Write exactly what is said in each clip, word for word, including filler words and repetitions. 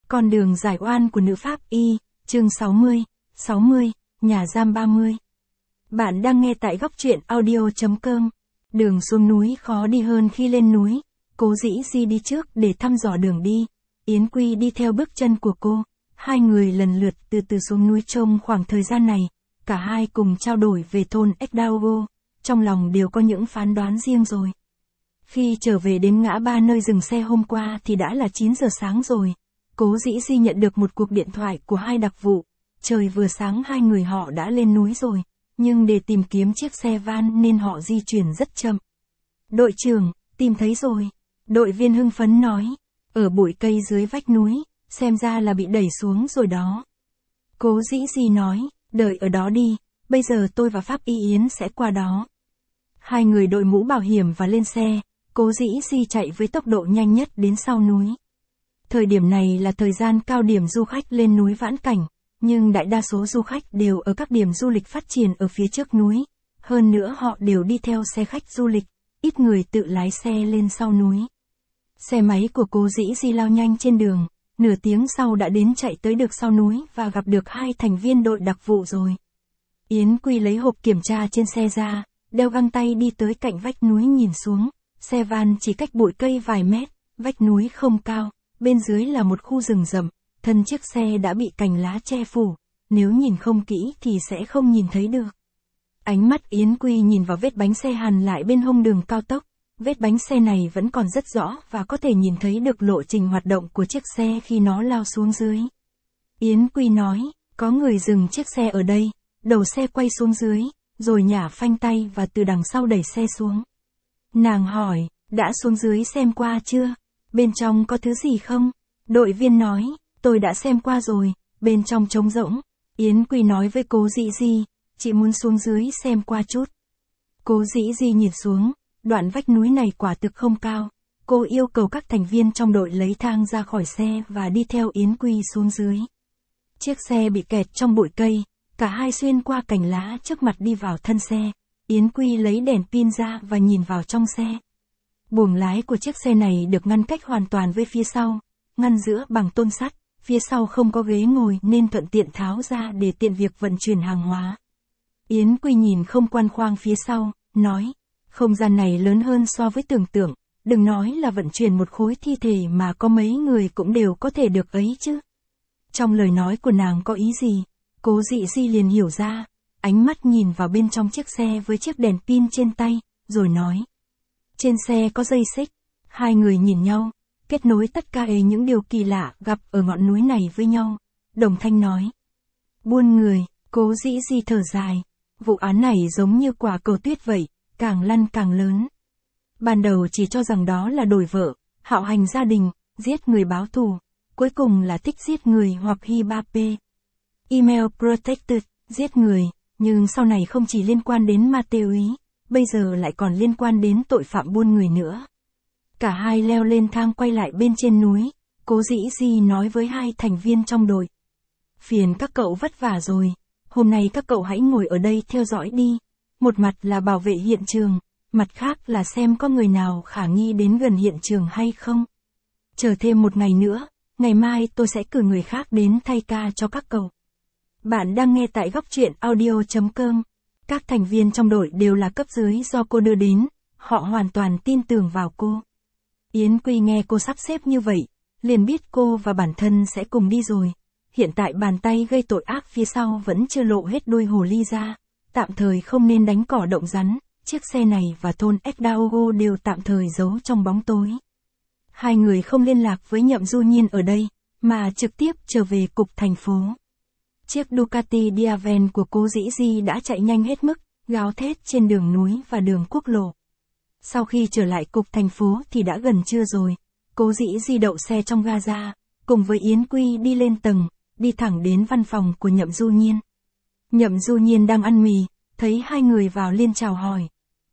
Con đường giải oan của nữ pháp y, chương sáu mươi, sáu mươi, nhà giam ba mươi. Bạn đang nghe tại góc truyện audio.com. Đường xuống núi khó đi hơn khi lên núi. Cố Dĩ Di đi trước để thăm dò đường đi. Yến Quy đi theo bước chân của cô. Hai người lần lượt từ từ xuống núi. Trong khoảng thời gian này, cả hai cùng trao đổi về thôn Ekdaogo. Trong lòng đều có những phán đoán riêng rồi. Khi trở về đến ngã ba nơi dừng xe hôm qua thì đã là chín giờ sáng rồi. Cố Dĩ Di nhận được một cuộc điện thoại của hai đặc vụ. Trời vừa sáng hai người họ đã lên núi rồi, nhưng để tìm kiếm chiếc xe van nên họ di chuyển rất chậm. Đội trưởng, tìm thấy rồi. Đội viên hưng phấn nói. Ở bụi cây dưới vách núi, xem ra là bị đẩy xuống rồi đó. Cố Dĩ Di nói, đợi ở đó đi, bây giờ tôi và Pháp Y Yến sẽ qua đó. Hai người đội mũ bảo hiểm và lên xe, Cố Dĩ Di chạy với tốc độ nhanh nhất đến sau núi. Thời điểm này là thời gian cao điểm du khách lên núi vãn cảnh, nhưng đại đa số du khách đều ở các điểm du lịch phát triển ở phía trước núi. Hơn nữa họ đều đi theo xe khách du lịch, ít người tự lái xe lên sau núi. Xe máy của Cố Dĩ Di lao nhanh trên đường, nửa tiếng sau đã đến chạy tới được sau núi và gặp được hai thành viên đội đặc vụ rồi. Yến Quy lấy hộp kiểm tra trên xe ra, đeo găng tay đi tới cạnh vách núi nhìn xuống, xe van chỉ cách bụi cây vài mét, vách núi không cao. Bên dưới là một khu rừng rậm, thân chiếc xe đã bị cành lá che phủ, nếu nhìn không kỹ thì sẽ không nhìn thấy được. Ánh mắt Yến Quy nhìn vào vết bánh xe hằn lại bên hông đường cao tốc, vết bánh xe này vẫn còn rất rõ và có thể nhìn thấy được lộ trình hoạt động của chiếc xe khi nó lao xuống dưới. Yến Quy nói, có người dừng chiếc xe ở đây, đầu xe quay xuống dưới, rồi nhả phanh tay và từ đằng sau đẩy xe xuống. Nàng hỏi, đã xuống dưới xem qua chưa? Bên trong có thứ gì không? Đội viên nói, tôi đã xem qua rồi, bên trong trống rỗng. Yến Quy nói với Cố Dĩ Di, chị muốn xuống dưới xem qua chút. Cố Dĩ Di nhìn xuống, đoạn vách núi này quả thực không cao. Cô yêu cầu các thành viên trong đội lấy thang ra khỏi xe và đi theo Yến Quy xuống dưới. Chiếc xe bị kẹt trong bụi cây, cả hai xuyên qua cành lá trước mặt đi vào thân xe. Yến Quy lấy đèn pin ra và nhìn vào trong xe. Buồng lái của chiếc xe này được ngăn cách hoàn toàn với phía sau, ngăn giữa bằng tôn sắt, phía sau không có ghế ngồi nên thuận tiện tháo ra để tiện việc vận chuyển hàng hóa. Yến Quy nhìn không quan khoang phía sau, nói, không gian này lớn hơn so với tưởng tượng, đừng nói là vận chuyển một khối thi thể mà có mấy người cũng đều có thể được ấy chứ. Trong lời nói của nàng có ý gì? Cố Dĩ Di liền hiểu ra, ánh mắt nhìn vào bên trong chiếc xe với chiếc đèn pin trên tay, rồi nói. Trên xe có dây xích, hai người nhìn nhau, kết nối tất cả những điều kỳ lạ gặp ở ngọn núi này với nhau. Đồng thanh nói. Buôn người, Cố Dĩ Di thở dài. Vụ án này giống như quả cầu tuyết vậy, càng lăn càng lớn. Ban đầu chỉ cho rằng đó là đổi vợ, hạo hành gia đình, giết người báo thù. Cuối cùng là thích giết người hoặc hi ba p. Email protected, giết người, nhưng sau này không chỉ liên quan đến ma túy. Bây giờ lại còn liên quan đến tội phạm buôn người nữa. Cả hai leo lên thang quay lại bên trên núi, Cố Dĩ Di nói với hai thành viên trong đội. Phiền các cậu vất vả rồi, hôm nay các cậu hãy ngồi ở đây theo dõi đi. Một mặt là bảo vệ hiện trường, mặt khác là xem có người nào khả nghi đến gần hiện trường hay không. Chờ thêm một ngày nữa, ngày mai tôi sẽ cử người khác đến thay ca cho các cậu. Bạn đang nghe tại góc truyện audio.com. Các thành viên trong đội đều là cấp dưới do cô đưa đến, họ hoàn toàn tin tưởng vào cô. Yến Quy nghe cô sắp xếp như vậy, liền biết cô và bản thân sẽ cùng đi rồi. Hiện tại bàn tay gây tội ác phía sau vẫn chưa lộ hết đuôi hồ ly ra, tạm thời không nên đánh cỏ động rắn, chiếc xe này và thôn Ekdaogo đều tạm thời giấu trong bóng tối. Hai người không liên lạc với Nhậm Du Nhiên ở đây, mà trực tiếp trở về cục thành phố. Chiếc Ducati Diaven của Cố Dĩ Di đã chạy nhanh hết mức, gào thét trên đường núi và đường quốc lộ. Sau khi trở lại cục thành phố thì đã gần trưa rồi. Cố Dĩ Di đậu xe trong ga-ra, cùng với Yến Quy đi lên tầng, đi thẳng đến văn phòng của Nhậm Du Nhiên. Nhậm Du Nhiên đang ăn mì, thấy hai người vào liền chào hỏi.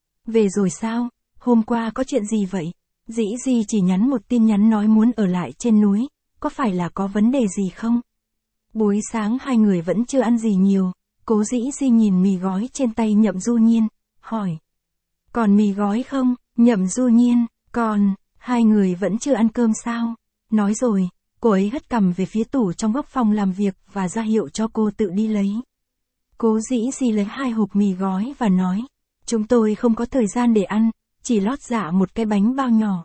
Về rồi sao? Hôm qua có chuyện gì vậy? Dĩ Di chỉ nhắn một tin nhắn nói muốn ở lại trên núi, có phải là có vấn đề gì không? Buổi sáng hai người vẫn chưa ăn gì nhiều, Cố Dĩ Di nhìn mì gói trên tay Nhậm Du Nhiên, hỏi. Còn mì gói không? Nhậm Du Nhiên, còn, hai người vẫn chưa ăn cơm sao? Nói rồi, Cô ấy hất cằm về phía tủ trong góc phòng làm việc và ra hiệu cho cô tự đi lấy. Cố dĩ dĩ lấy hai hộp mì gói và nói, chúng tôi không có thời gian để ăn, chỉ lót dạ một cái bánh bao nhỏ.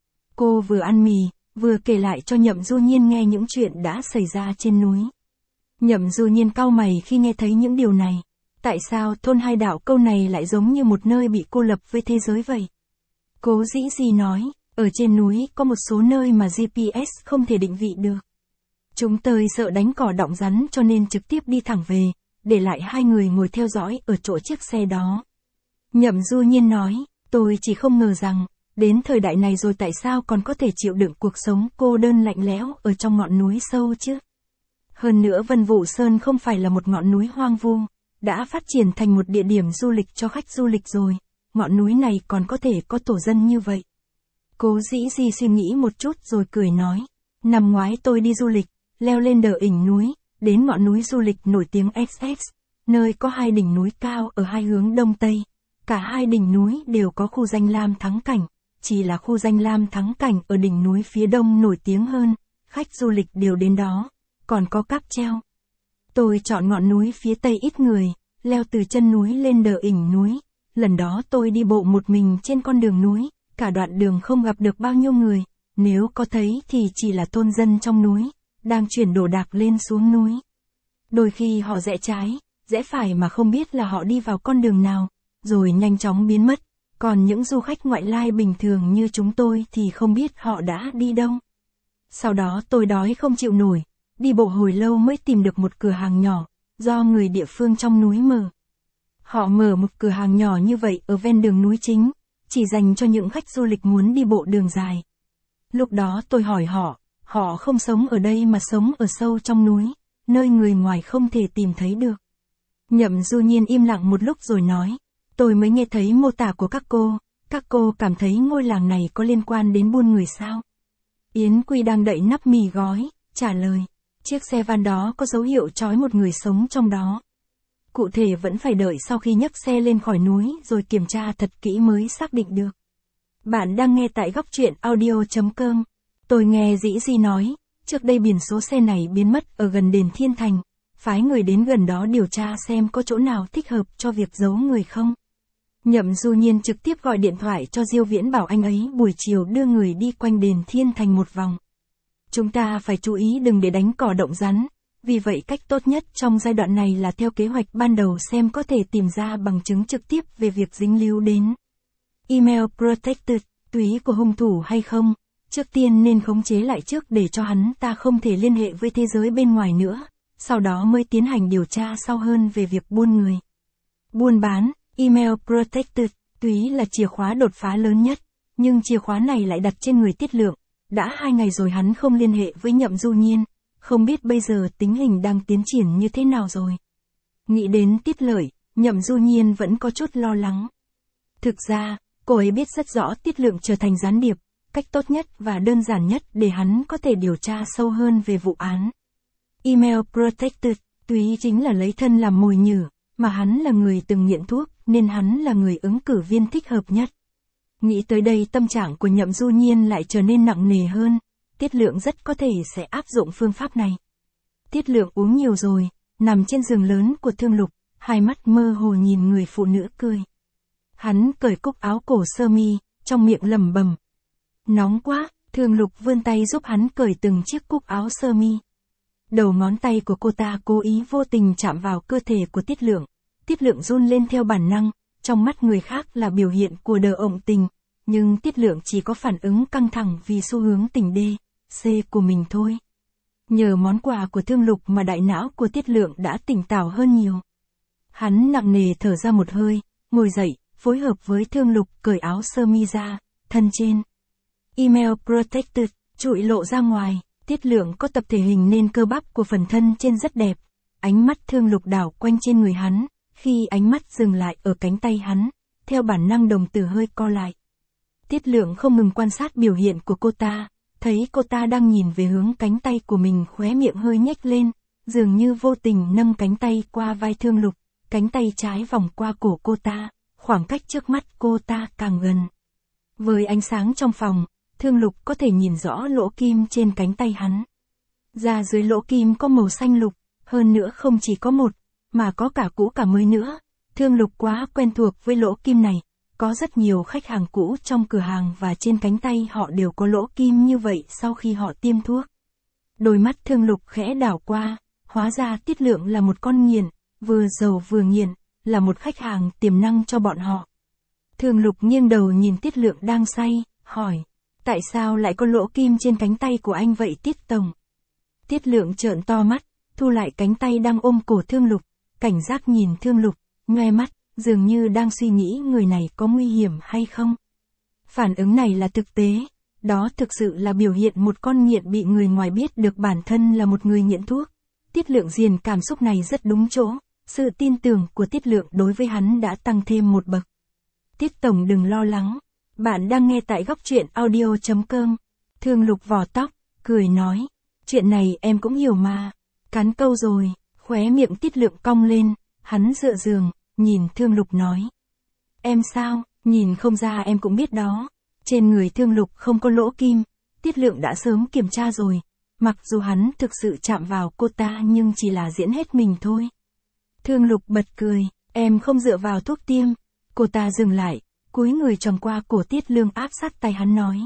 Cô vừa ăn mì, vừa kể lại cho Nhậm Du Nhiên nghe những chuyện đã xảy ra trên núi. Nhậm Du Nhiên cau mày khi nghe thấy những điều này. Tại sao thôn Hai Đạo câu này lại giống như một nơi bị cô lập với thế giới vậy? Cố dĩ dĩ nói, ở trên núi có một số nơi mà giê pê ét không thể định vị được. Chúng tôi sợ đánh cỏ động rắn cho nên trực tiếp đi thẳng về, để lại hai người ngồi theo dõi ở chỗ chiếc xe đó. Nhậm Du Nhiên nói, tôi chỉ không ngờ rằng, đến thời đại này rồi tại sao còn có thể chịu đựng cuộc sống cô đơn lạnh lẽo ở trong ngọn núi sâu chứ? Hơn nữa Vân Vũ Sơn không phải là một ngọn núi hoang vu, đã phát triển thành một địa điểm du lịch cho khách du lịch rồi, ngọn núi này còn có thể có tổ dân như vậy. Cố dĩ dĩ suy nghĩ một chút rồi cười nói, năm ngoái tôi đi du lịch, leo lên đờ đỉnh núi, đến ngọn núi du lịch nổi tiếng ích ích, nơi có hai đỉnh núi cao ở hai hướng đông tây. Cả hai đỉnh núi đều có khu danh lam thắng cảnh, chỉ là khu danh lam thắng cảnh ở đỉnh núi phía đông nổi tiếng hơn, khách du lịch đều đến đó, còn có cáp treo. Tôi chọn ngọn núi phía tây ít người, leo từ chân núi lên đờ đỉnh núi, lần đó tôi đi bộ một mình trên con đường núi, cả đoạn đường không gặp được bao nhiêu người, nếu có thấy thì chỉ là thôn dân trong núi, đang chuyển đồ đạc lên xuống núi. Đôi khi họ rẽ trái, rẽ phải mà không biết là họ đi vào con đường nào, rồi nhanh chóng biến mất, còn những du khách ngoại lai bình thường như chúng tôi thì không biết họ đã đi đâu. Sau đó tôi đói không chịu nổi, đi bộ hồi lâu mới tìm được một cửa hàng nhỏ, do người địa phương trong núi mở. Họ mở một cửa hàng nhỏ như vậy ở ven đường núi chính, chỉ dành cho những khách du lịch muốn đi bộ đường dài. Lúc đó tôi hỏi họ, họ không sống ở đây mà sống ở sâu trong núi, nơi người ngoài không thể tìm thấy được. Nhậm Du Nhiên im lặng một lúc rồi nói, tôi mới nghe thấy mô tả của các cô, các cô cảm thấy ngôi làng này có liên quan đến buôn người sao? Yến Quy đang đậy nắp mì gói, trả lời, chiếc xe van đó có dấu hiệu trói một người sống trong đó. Cụ thể vẫn phải đợi sau khi nhấc xe lên khỏi núi rồi kiểm tra thật kỹ mới xác định được. Bạn đang nghe tại góc truyện audio chấm com. Tôi nghe dĩ dĩ nói, trước đây biển số xe này biến mất ở gần đền Thiên Thành, phái người đến gần đó điều tra xem có chỗ nào thích hợp cho việc giấu người không. Nhậm Du Nhiên trực tiếp gọi điện thoại cho Diêu Viễn bảo anh ấy buổi chiều đưa người đi quanh đền Thiên Thành một vòng. Chúng ta phải chú ý đừng để đánh cỏ động rắn, vì vậy cách tốt nhất trong giai đoạn này là theo kế hoạch ban đầu xem có thể tìm ra bằng chứng trực tiếp về việc dính líu đến email protected, túy của hung thủ hay không. Trước tiên nên khống chế lại trước để cho hắn ta không thể liên hệ với thế giới bên ngoài nữa, sau đó mới tiến hành điều tra sâu hơn về việc buôn người. Buôn bán, email protected, túy là chìa khóa đột phá lớn nhất, nhưng chìa khóa này lại đặt trên người Tiết Lượng. Đã hai ngày rồi hắn không liên hệ với Nhậm Du Nhiên, không biết bây giờ tình hình đang tiến triển như thế nào rồi. Nghĩ đến Tiết Lợi, Nhậm Du Nhiên vẫn có chút lo lắng. Thực ra, cô ấy biết rất rõ Tiết Lượng trở thành gián điệp, cách tốt nhất và đơn giản nhất để hắn có thể điều tra sâu hơn về vụ án. Email protected, túy chính là lấy thân làm mồi nhử, mà hắn là người từng nghiện thuốc, nên hắn là người ứng cử viên thích hợp nhất. Nghĩ tới đây tâm trạng của Nhậm Du Nhiên lại trở nên nặng nề hơn, Tiết Lượng rất có thể sẽ áp dụng phương pháp này. Tiết Lượng uống nhiều rồi, nằm trên giường lớn của Thương Lục, hai mắt mơ hồ nhìn người phụ nữ cười. Hắn cởi cúc áo cổ sơ mi, trong miệng lẩm bẩm. Nóng quá, Thương Lục vươn tay giúp hắn cởi từng chiếc cúc áo sơ mi. Đầu ngón tay của cô ta cố ý vô tình chạm vào cơ thể của Tiết Lượng. Tiết Lượng run lên theo bản năng, trong mắt người khác là biểu hiện của đờ ộng tình, nhưng Tiết Lượng chỉ có phản ứng căng thẳng vì xu hướng tình đê, C của mình thôi. Nhờ món quà của Thương Lục mà đại não của Tiết Lượng đã tỉnh táo hơn nhiều. Hắn nặng nề thở ra một hơi, ngồi dậy, phối hợp với Thương Lục cởi áo sơ mi ra, thân trên. Email protected, trụi lộ ra ngoài, Tiết Lượng có tập thể hình nên cơ bắp của phần thân trên rất đẹp. Ánh mắt Thương Lục đảo quanh trên người hắn, khi ánh mắt dừng lại ở cánh tay hắn, theo bản năng đồng tử hơi co lại. Tiết Lượng không ngừng quan sát biểu hiện của cô ta, thấy cô ta đang nhìn về hướng cánh tay của mình, khóe miệng hơi nhếch lên, dường như vô tình nâng cánh tay qua vai Thương Lục, cánh tay trái vòng qua cổ cô ta, khoảng cách trước mắt cô ta càng gần. Với ánh sáng trong phòng, Thương Lục có thể nhìn rõ lỗ kim trên cánh tay hắn. Da dưới lỗ kim có màu xanh lục, hơn nữa không chỉ có một, mà có cả cũ cả mới nữa. Thương Lục quá quen thuộc với lỗ kim này, có rất nhiều khách hàng cũ trong cửa hàng và trên cánh tay họ đều có lỗ kim như vậy sau khi họ tiêm thuốc. Đôi mắt Thương Lục khẽ đảo qua, hóa ra Tiết Lượng là một con nghiện, vừa giàu vừa nghiện, là một khách hàng tiềm năng cho bọn họ. Thương Lục nghiêng đầu nhìn Tiết Lượng đang say, hỏi, tại sao lại có lỗ kim trên cánh tay của anh vậy Tiết Tổng? Tiết Lượng trợn to mắt, thu lại cánh tay đang ôm cổ Thương Lục, cảnh giác nhìn Thương Lục, nhoe mắt, dường như đang suy nghĩ người này có nguy hiểm hay không. Phản ứng này là thực tế, đó thực sự là biểu hiện một con nghiện bị người ngoài biết được bản thân là một người nghiện thuốc. Tiết Lượng diền cảm xúc này rất đúng chỗ, sự tin tưởng của Tiết Lượng đối với hắn đã tăng thêm một bậc. Tiết Tổng đừng lo lắng, bạn đang nghe tại góc truyện audio chấm com. Thương Lục vò tóc, cười nói, chuyện này em cũng hiểu mà. Cắn câu rồi, khóe miệng Tiết Lượng cong lên, hắn dựa giường, nhìn Thương Lục nói. Em sao, nhìn không ra em cũng biết đó. Trên người Thương Lục không có lỗ kim, Tiết Lượng đã sớm kiểm tra rồi. Mặc dù hắn thực sự chạm vào cô ta nhưng chỉ là diễn hết mình thôi. Thương Lục bật cười, em không dựa vào thuốc tiêm. Cô ta dừng lại, cúi người tròng qua cổ Tiết Lượng áp sát tay hắn nói.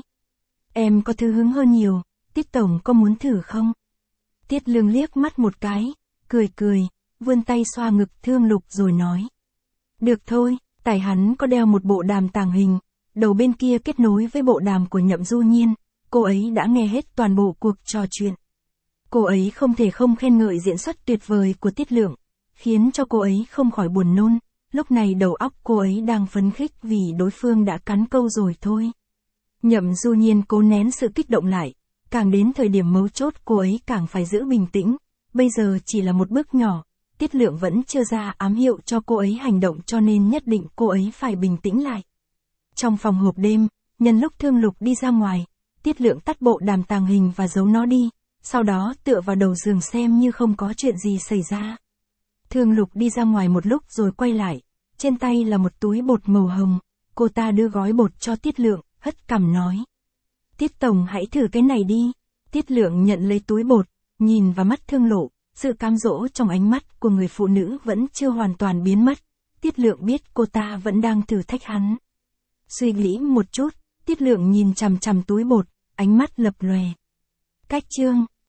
Em có thứ hứng hơn nhiều, Tiết Tổng có muốn thử không? Tiết Lượng liếc mắt một cái, cười cười, vươn tay xoa ngực Thương Lục rồi nói. Được thôi, tại hắn có đeo một bộ đàm tàng hình, đầu bên kia kết nối với bộ đàm của Nhậm Du Nhiên, cô ấy đã nghe hết toàn bộ cuộc trò chuyện. Cô ấy không thể không khen ngợi diễn xuất tuyệt vời của Tiết Lượng, khiến cho cô ấy không khỏi buồn nôn, lúc này đầu óc cô ấy đang phấn khích vì đối phương đã cắn câu rồi thôi. Nhậm Du Nhiên cố nén sự kích động lại, càng đến thời điểm mấu chốt cô ấy càng phải giữ bình tĩnh, bây giờ chỉ là một bước nhỏ, Tiết Lượng vẫn chưa ra ám hiệu cho cô ấy hành động cho nên nhất định cô ấy phải bình tĩnh lại. Trong phòng hộp đêm, nhân lúc Thương Lục đi ra ngoài, Tiết Lượng tắt bộ đàm tàng hình và giấu nó đi, sau đó tựa vào đầu giường xem như không có chuyện gì xảy ra. Thương Lục đi ra ngoài một lúc rồi quay lại, trên tay là một túi bột màu hồng, cô ta đưa gói bột cho Tiết Lượng, hất cằm nói. Tiết Tổng hãy thử cái này đi. Tiết Lượng nhận lấy túi bột, nhìn vào mắt Thương Lộ, sự cám dỗ trong ánh mắt của người phụ nữ vẫn chưa hoàn toàn biến mất. Tiết Lượng biết cô ta vẫn đang thử thách hắn. Suy nghĩ một chút, Tiết Lượng nhìn chằm chằm túi bột, ánh mắt lập lòe. Cách chương